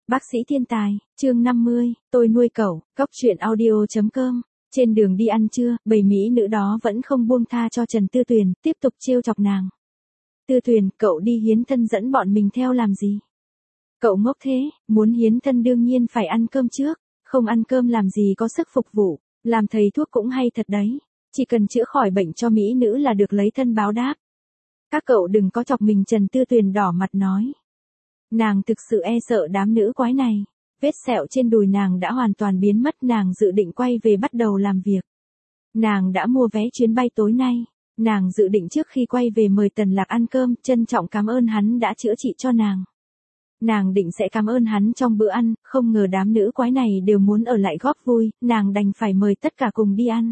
Bác sĩ thiên tài, chương 50, tôi nuôi cẩu, Cóc truyện audio.com. Trên đường đi ăn trưa, bầy mỹ nữ đó vẫn không buông tha cho Trần Tư Tuyền, tiếp tục trêu chọc nàng. Tư Tuyền, cậu đi hiến thân dẫn bọn mình theo làm gì? Cậu ngốc thế, muốn hiến thân đương nhiên phải ăn cơm trước, không ăn cơm làm gì có sức phục vụ, làm thầy thuốc cũng hay thật đấy, chỉ cần chữa khỏi bệnh cho mỹ nữ là được lấy thân báo đáp. Các cậu đừng có chọc mình, Trần Tư Tuyền đỏ mặt nói. Nàng thực sự e sợ đám nữ quái này, vết sẹo trên đùi nàng đã hoàn toàn biến mất, nàng dự định quay về bắt đầu làm việc. Nàng đã mua vé chuyến bay tối nay, nàng dự định trước khi quay về mời Tần Lạc ăn cơm, trân trọng cảm ơn hắn đã chữa trị cho nàng. Nàng định sẽ cảm ơn hắn trong bữa ăn, không ngờ đám nữ quái này đều muốn ở lại góp vui, nàng đành phải mời tất cả cùng đi ăn.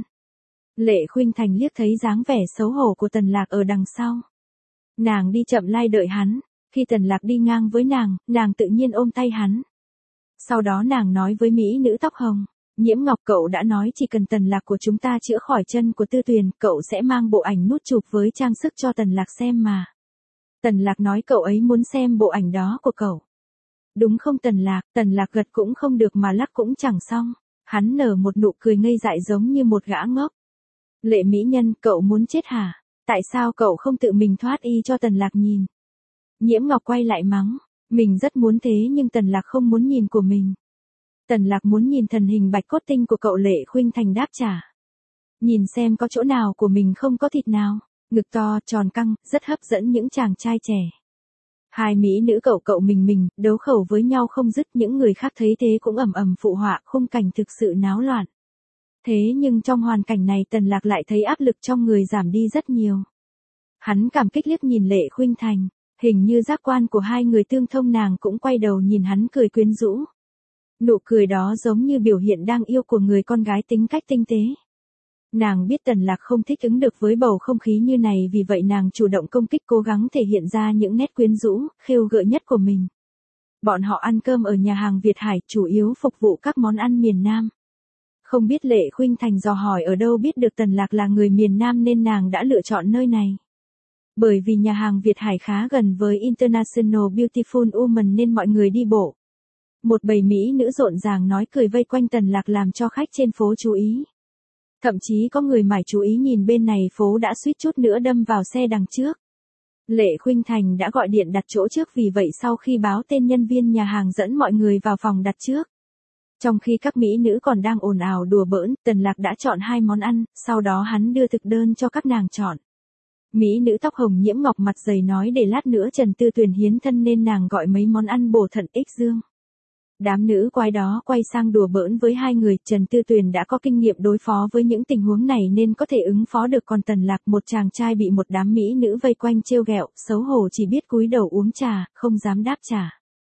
Lệ Khuynh Thành liếc thấy dáng vẻ xấu hổ của Tần Lạc ở đằng sau. Nàng đi chậm lai đợi hắn, khi Tần Lạc đi ngang với nàng tự nhiên ôm tay hắn. Sau đó nàng nói với mỹ nữ tóc hồng, Nhiễm Ngọc, cậu đã nói chỉ cần Tần Lạc của chúng ta chữa khỏi chân của Tư Tuyền, cậu sẽ mang bộ ảnh nút chụp với trang sức cho Tần Lạc xem mà. Tần Lạc nói cậu ấy muốn xem bộ ảnh đó của cậu. Đúng không Tần Lạc gật cũng không được mà lắc cũng chẳng xong. Hắn nở một nụ cười ngây dại giống như một gã ngốc. Lệ mỹ nhân, cậu muốn chết hả? Tại sao cậu không tự mình thoát y cho Tần Lạc nhìn? Nhiễm Ngọc quay lại mắng, mình rất muốn thế nhưng Tần Lạc không muốn nhìn của mình. Tần Lạc muốn nhìn thần hình bạch cốt tinh của cậu. Lệ Khuynh Thành đáp trả. Nhìn xem có chỗ nào của mình không có thịt nào. Ngực to, tròn căng, rất hấp dẫn những chàng trai trẻ. Hai mỹ nữ cậu mình, đấu khẩu với nhau không dứt, những người khác thấy thế cũng ầm ầm phụ họa, khung cảnh thực sự náo loạn. Thế nhưng trong hoàn cảnh này Tần Lạc lại thấy áp lực trong người giảm đi rất nhiều. Hắn cảm kích liếc nhìn Lệ Khuynh Thành, hình như giác quan của hai người tương thông, nàng cũng quay đầu nhìn hắn cười quyến rũ. Nụ cười đó giống như biểu hiện đang yêu của người con gái tính cách tinh tế. Nàng biết Tần Lạc không thích ứng được với bầu không khí như này, vì vậy nàng chủ động công kích, cố gắng thể hiện ra những nét quyến rũ, khêu gợi nhất của mình. Bọn họ ăn cơm ở nhà hàng Việt Hải, chủ yếu phục vụ các món ăn miền Nam. Không biết Lệ Khuynh Thành dò hỏi ở đâu biết được Tần Lạc là người miền Nam nên nàng đã lựa chọn nơi này. Bởi vì nhà hàng Việt Hải khá gần với International Beautiful Woman nên mọi người đi bộ. Một bầy mỹ nữ rộn ràng nói cười vây quanh Tần Lạc làm cho khách trên phố chú ý. Thậm chí có người mải chú ý nhìn bên này phố đã suýt chút nữa đâm vào xe đằng trước. Lệ Khuynh Thành đã gọi điện đặt chỗ trước, vì vậy sau khi báo tên nhân viên nhà hàng dẫn mọi người vào phòng đặt trước. Trong khi các mỹ nữ còn đang ồn ào đùa bỡn, Tần Lạc đã chọn 2 món ăn, sau đó hắn đưa thực đơn cho các nàng chọn. Mỹ nữ tóc hồng Nhiễm Ngọc mặt dày nói để lát nữa Trần Tư Tuyền hiến thân nên nàng gọi mấy món ăn bổ thận ích dương. Đám nữ quái đó quay sang đùa bỡn với hai người. Trần Tư Tuyền đã có kinh nghiệm đối phó với những tình huống này nên có thể ứng phó được, còn Tần Lạc, một chàng trai bị một đám mỹ nữ vây quanh trêu ghẹo, xấu hổ chỉ biết cúi đầu uống trà, không dám đáp trả.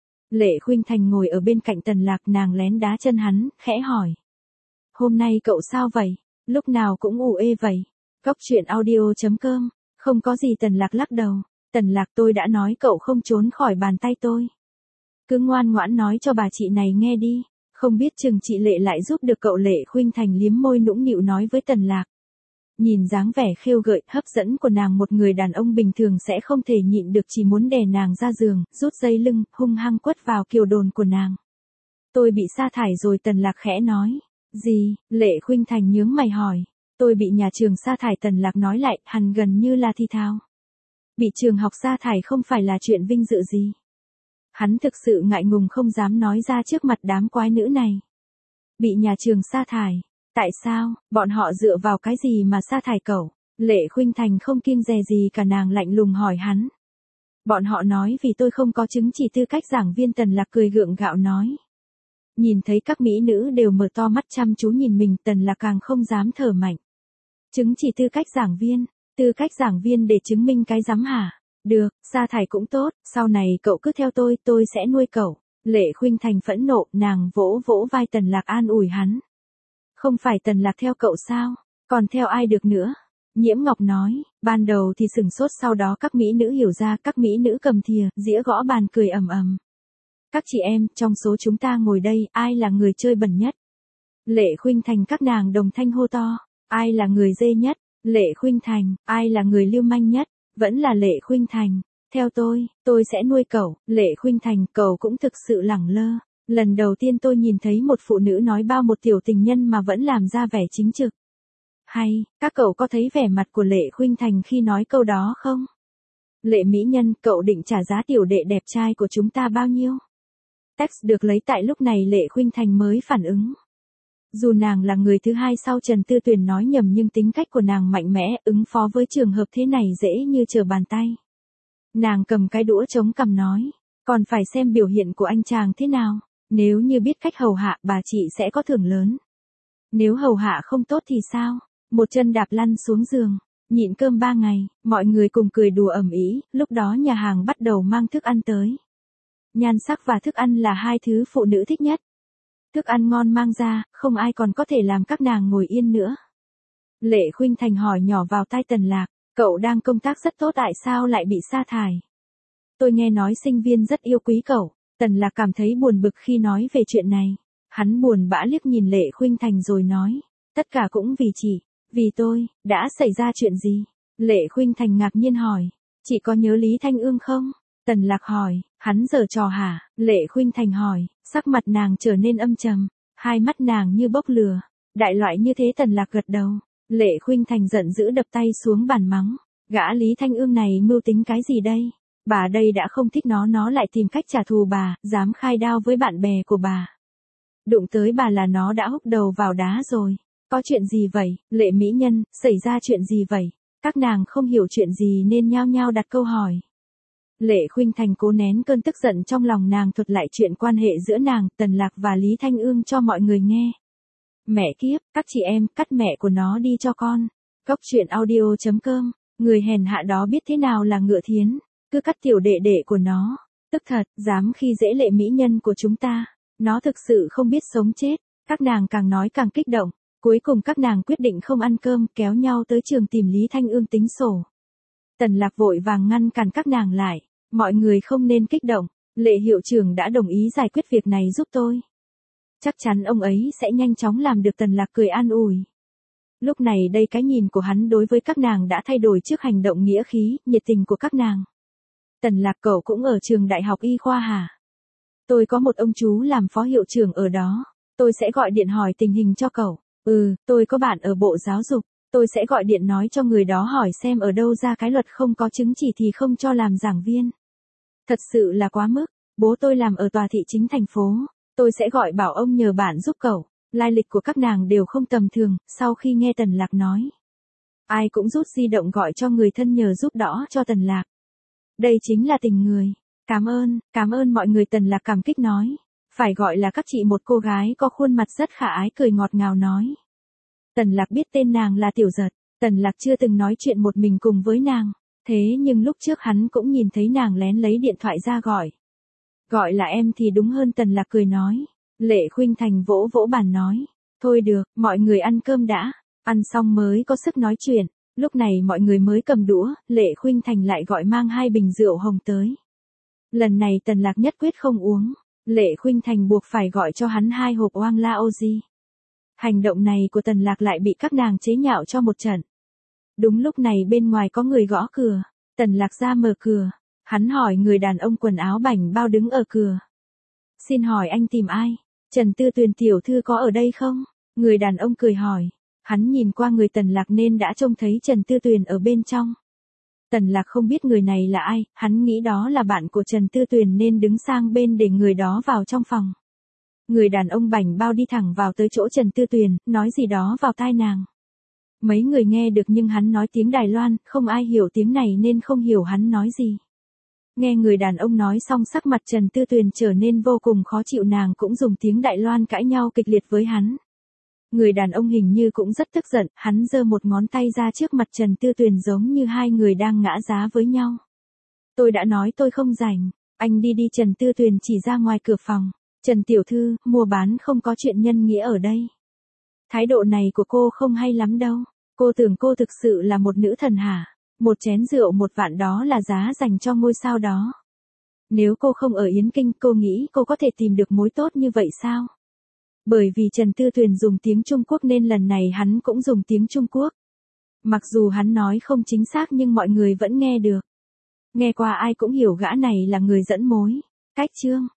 Lệ Khuynh Thành ngồi ở bên cạnh Tần Lạc, nàng lén đá chân hắn, khẽ hỏi. Hôm nay cậu sao vậy? Lúc nào cũng ù ê vậy. Cóc truyện audio.com. Không có gì. Tần Lạc lắc đầu. Tần Lạc, tôi đã nói cậu không trốn khỏi bàn tay tôi. Cứ ngoan ngoãn nói cho bà chị này nghe đi, không biết chừng chị Lệ lại giúp được cậu. Lệ Khuynh Thành liếm môi nũng nịu nói với Tần Lạc. Nhìn dáng vẻ khêu gợi, hấp dẫn của nàng, một người đàn ông bình thường sẽ không thể nhịn được, chỉ muốn đè nàng ra giường, rút dây lưng, hung hăng quất vào kiều đồn của nàng. Tôi bị sa thải rồi. Tần Lạc khẽ nói. Gì? Lệ Khuynh Thành nhướng mày hỏi. Tôi bị nhà trường sa thải. Tần Lạc nói lại, hắn gần như là thi thao. Bị trường học sa thải không phải là chuyện vinh dự gì. Hắn thực sự ngại ngùng không dám nói ra trước mặt đám quái nữ này. Bị nhà trường sa thải. Tại sao, bọn họ dựa vào cái gì mà sa thải cậu? Lệ Khuynh Thành không kiêng dè gì cả, nàng lạnh lùng hỏi hắn. Bọn họ nói vì tôi không có chứng chỉ tư cách giảng viên. Tần Lạc cười gượng gạo nói. Nhìn thấy các mỹ nữ đều mở to mắt chăm chú nhìn mình, Tần Lạc càng không dám thở mạnh. Chứng chỉ tư cách giảng viên? Tư cách giảng viên để chứng minh cái rắm hả? Được, sa thải cũng tốt, sau này cậu cứ theo tôi sẽ nuôi cậu. Lệ Khuynh Thành phẫn nộ, nàng vỗ vỗ vai Tần Lạc an ủi hắn. Không phải Tần Lạc theo cậu sao? Còn theo ai được nữa? Nhiễm Ngọc nói, ban đầu thì sửng sốt, sau đó các mỹ nữ hiểu ra, các mỹ nữ cầm thìa, dĩa gõ bàn cười ầm ầm. Các chị em, trong số chúng ta ngồi đây, ai là người chơi bẩn nhất? Lệ Khuynh Thành. Các nàng đồng thanh hô to. Ai là người dê nhất? Lệ Khuynh Thành. Ai là người lưu manh nhất? Vẫn là Lệ Khuynh Thành. Theo tôi sẽ nuôi cậu. Lệ Khuynh Thành. Cậu cũng thực sự lẳng lơ. Lần đầu tiên tôi nhìn thấy một phụ nữ nói bao một tiểu tình nhân mà vẫn làm ra vẻ chính trực. Hay, các cậu có thấy vẻ mặt của Lệ Khuynh Thành khi nói câu đó không? Lệ mỹ nhân, cậu định trả giá tiểu đệ đẹp trai của chúng ta bao nhiêu? Text được lấy tại lúc này Lệ Khuynh Thành mới phản ứng. Dù nàng là người thứ hai sau Trần Tư Tuyền nói nhầm nhưng tính cách của nàng mạnh mẽ, ứng phó với trường hợp thế này dễ như trở bàn tay. Nàng cầm cái đũa chống cằm nói, còn phải xem biểu hiện của anh chàng thế nào, nếu như biết cách hầu hạ bà chị sẽ có thưởng lớn. Nếu hầu hạ không tốt thì sao? Một chân đạp lăn xuống giường, nhịn cơm 3 ngày, mọi người cùng cười đùa ầm ĩ, lúc đó nhà hàng bắt đầu mang thức ăn tới. Nhan sắc và thức ăn là hai thứ phụ nữ thích nhất. Thức ăn ngon mang ra, không ai còn có thể làm các nàng ngồi yên nữa. Lệ Khuynh Thành hỏi nhỏ vào tai Tần Lạc, cậu đang công tác rất tốt tại sao lại bị sa thải? Tôi nghe nói sinh viên rất yêu quý cậu. Tần Lạc cảm thấy buồn bực khi nói về chuyện này. Hắn buồn bã liếc nhìn Lệ Khuynh Thành rồi nói, tất cả cũng vì chị, vì tôi, đã xảy ra chuyện gì? Lệ Khuynh Thành ngạc nhiên hỏi, chị có nhớ Lý Thanh Ương không? Tần Lạc hỏi, hắn giở trò hả? Lệ Khuynh Thành hỏi, sắc mặt nàng trở nên âm trầm, hai mắt nàng như bốc lửa. Đại loại như thế Tần Lạc gật đầu. Lệ Khuynh Thành giận dữ đập tay xuống bàn mắng, gã Lý Thanh Ương này mưu tính cái gì đây? Bà đây đã không thích nó lại tìm cách trả thù bà, dám khai đao với bạn bè của bà. Đụng tới bà là nó đã húc đầu vào đá rồi. Có chuyện gì vậy, Lệ mỹ nhân, xảy ra chuyện gì vậy? Các nàng không hiểu chuyện gì nên nhao nhao đặt câu hỏi. Lệ Khuynh Thành cố nén cơn tức giận trong lòng nàng thuật lại chuyện quan hệ giữa nàng, Tần Lạc và Lý Thanh Ương cho mọi người nghe. Mẹ kiếp, các chị em, cắt mẹ của nó đi cho con. Cốc truyện audio.com, người hèn hạ đó biết thế nào là ngựa thiến, cứ cắt tiểu đệ đệ của nó. Tức thật, dám khi dễ Lệ mỹ nhân của chúng ta. Nó thực sự không biết sống chết. Các nàng càng nói càng kích động. Cuối cùng các nàng quyết định không ăn cơm, kéo nhau tới trường tìm Lý Thanh Ương tính sổ. Tần Lạc vội vàng ngăn cản các nàng lại. Mọi người không nên kích động. Lệ hiệu trưởng đã đồng ý giải quyết việc này giúp tôi. Chắc chắn ông ấy sẽ nhanh chóng làm được. Tần Lạc cười an ủi. Lúc này đây cái nhìn của hắn đối với các nàng đã thay đổi trước hành động nghĩa khí, nhiệt tình của các nàng. Tần Lạc, cậu cũng ở trường đại học y khoa hả? Tôi có một ông chú làm phó hiệu trưởng ở đó. Tôi sẽ gọi điện hỏi tình hình cho cậu. Tôi có bạn ở Bộ Giáo dục. Tôi sẽ gọi điện nói cho người đó hỏi xem ở đâu ra cái luật không có chứng chỉ thì không cho làm giảng viên. Thật sự là quá mức. Bố tôi làm ở tòa thị chính thành phố. Tôi sẽ gọi bảo ông nhờ bạn giúp cậu. Lai lịch của các nàng đều không tầm thường. Sau khi nghe Tần Lạc nói, ai cũng rút di động gọi cho người thân nhờ giúp đỡ cho Tần Lạc. Đây chính là tình người. Cảm ơn mọi người. Tần Lạc cảm kích nói. Phải gọi là các chị. Một cô gái có khuôn mặt rất khả ái cười ngọt ngào nói. Tần Lạc biết tên nàng là Tiểu Giật. Tần Lạc chưa từng nói chuyện một mình cùng với nàng. Thế nhưng lúc trước hắn cũng nhìn thấy nàng lén lấy điện thoại ra gọi. Gọi là em thì đúng hơn. Tần Lạc cười nói. Lệ Khuynh Thành vỗ vỗ bàn nói. Thôi được, mọi người ăn cơm đã. Ăn xong mới có sức nói chuyện. Lúc này mọi người mới cầm đũa. Lệ Khuynh Thành lại gọi mang 2 bình rượu hồng tới. Lần này Tần Lạc nhất quyết không uống. Lệ Khuynh Thành buộc phải gọi cho hắn 2 hộp Oang La Oji. Hành động này của Tần Lạc lại bị các nàng chế nhạo cho một trận. Đúng lúc này bên ngoài có người gõ cửa. Tần Lạc ra mở cửa. Hắn hỏi người đàn ông quần áo bảnh bao đứng ở cửa. Xin hỏi anh tìm ai? Trần Tư Tuyền tiểu thư có ở đây không? Người đàn ông cười hỏi. Hắn nhìn qua người Tần Lạc nên đã trông thấy Trần Tư Tuyền ở bên trong. Tần Lạc không biết người này là ai, hắn nghĩ đó là bạn của Trần Tư Tuyền nên đứng sang bên để người đó vào trong phòng. Người đàn ông bảnh bao đi thẳng vào tới chỗ Trần Tư Tuyền, nói gì đó vào tai nàng. Mấy người nghe được nhưng hắn nói tiếng Đài Loan, không ai hiểu tiếng này nên không hiểu hắn nói gì. Nghe người đàn ông nói xong sắc mặt Trần Tư Tuyền trở nên vô cùng khó chịu, nàng cũng dùng tiếng Đài Loan cãi nhau kịch liệt với hắn. Người đàn ông hình như cũng rất tức giận, hắn giơ một ngón tay ra trước mặt Trần Tư Tuyền giống như hai người đang ngã giá với nhau. Tôi đã nói tôi không rảnh, anh đi. Trần Tư Tuyền chỉ ra ngoài cửa phòng. Trần tiểu thư, mua bán không có chuyện nhân nghĩa ở đây. Thái độ này của cô không hay lắm đâu. Cô tưởng cô thực sự là một nữ thần hả? Một chén rượu 1 vạn đó là giá dành cho ngôi sao đó. Nếu cô không ở Yến Kinh, cô nghĩ cô có thể tìm được mối tốt như vậy sao? Bởi vì Trần Tư Tuyền dùng tiếng Trung Quốc nên lần này hắn cũng dùng tiếng Trung Quốc. Mặc dù hắn nói không chính xác nhưng mọi người vẫn nghe được. Nghe qua ai cũng hiểu gã này là người dẫn mối. Cách chương